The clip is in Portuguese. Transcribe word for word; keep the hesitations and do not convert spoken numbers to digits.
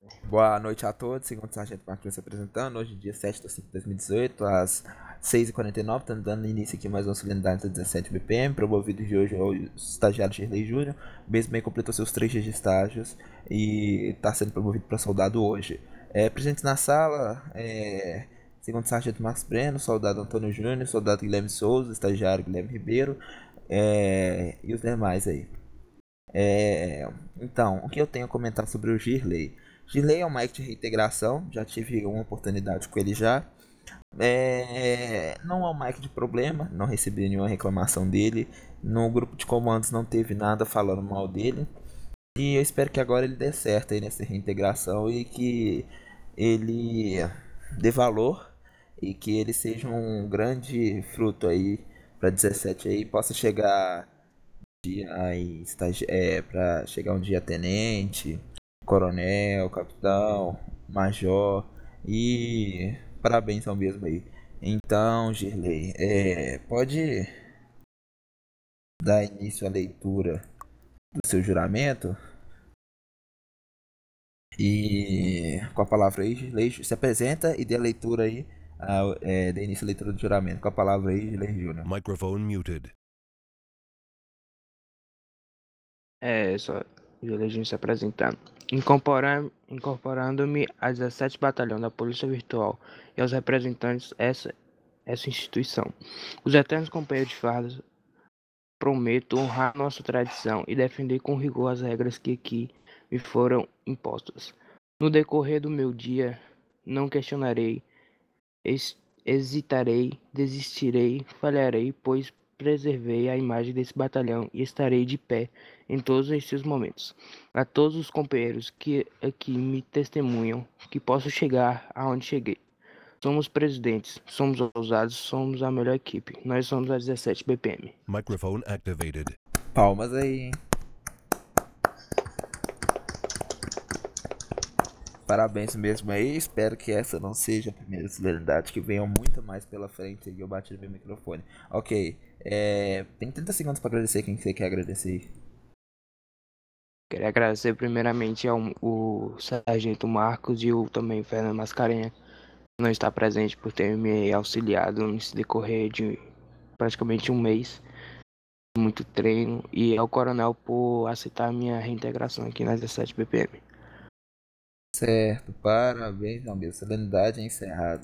Boa noite a todos, segundo o Sargento Marquinhos se apresentando, hoje dia sete de cinco de dois mil e dezoito, às seis e quarenta e nove, estamos dando início aqui mais uma solenidade da dezessete B P M, promovido de hoje é o estagiário Shirley Júnior, mesmo bem completou seus três dias de estágios e está sendo promovido para soldado hoje. É, presentes na sala, é, segundo o Sargento Marcos Breno, soldado Antônio Júnior, soldado Guilherme Souza, estagiário Guilherme Ribeiro, é, e os demais aí. É, então, o que eu tenho a comentar sobre o Girley? Girley é um Mike de reintegração, já tive uma oportunidade com ele já. É, não é um Mike de problema, não recebi nenhuma reclamação dele. No grupo de comandos não teve nada falando mal dele. E eu espero que agora ele dê certo aí nessa reintegração e que ele dê valor e que ele seja um grande fruto aí para dezessete aí, possa chegar aí estagi é, para chegar um dia tenente, coronel, capitão, major e parabéns ao mesmo aí. Então, Girley, é, pode dar início à leitura do seu juramento e com a palavra aí, Girley, se apresenta e dê a leitura aí, a, é, dê início à leitura do juramento com a palavra aí, Girley Júnior. Microphone muted. É, só Juliano se apresentando. Incorporar- Incorporando-me a dezessete Batalhão da Polícia Virtual e aos representantes dessa essa instituição. Os eternos companheiros de fardas, prometo honrar nossa tradição e defender com rigor as regras que aqui me foram impostas. No decorrer do meu dia, não questionarei, es- hesitarei, desistirei, falharei, pois preservei a imagem desse batalhão e estarei de pé em todos estes momentos. A todos os companheiros que aqui me testemunham que posso chegar aonde cheguei. Somos presidentes, somos ousados, somos a melhor equipe. Nós somos a dezessete B P M. Microphone activated. Palmas aí, hein? Parabéns mesmo aí, espero que essa não seja a primeira solenidade, que venham muito mais pela frente e eu bati no meu microfone. Ok, é, tem trinta segundos para agradecer quem você quer agradecer. Queria agradecer primeiramente ao o Sargento Marcos e o também Fernando Mascarenha, que não está presente por ter me auxiliado nesse decorrer de praticamente um mês, muito treino, e ao Coronel por aceitar minha reintegração aqui na dezessete B P M. Certo, parabéns, meu amigo, solenidade encerrada.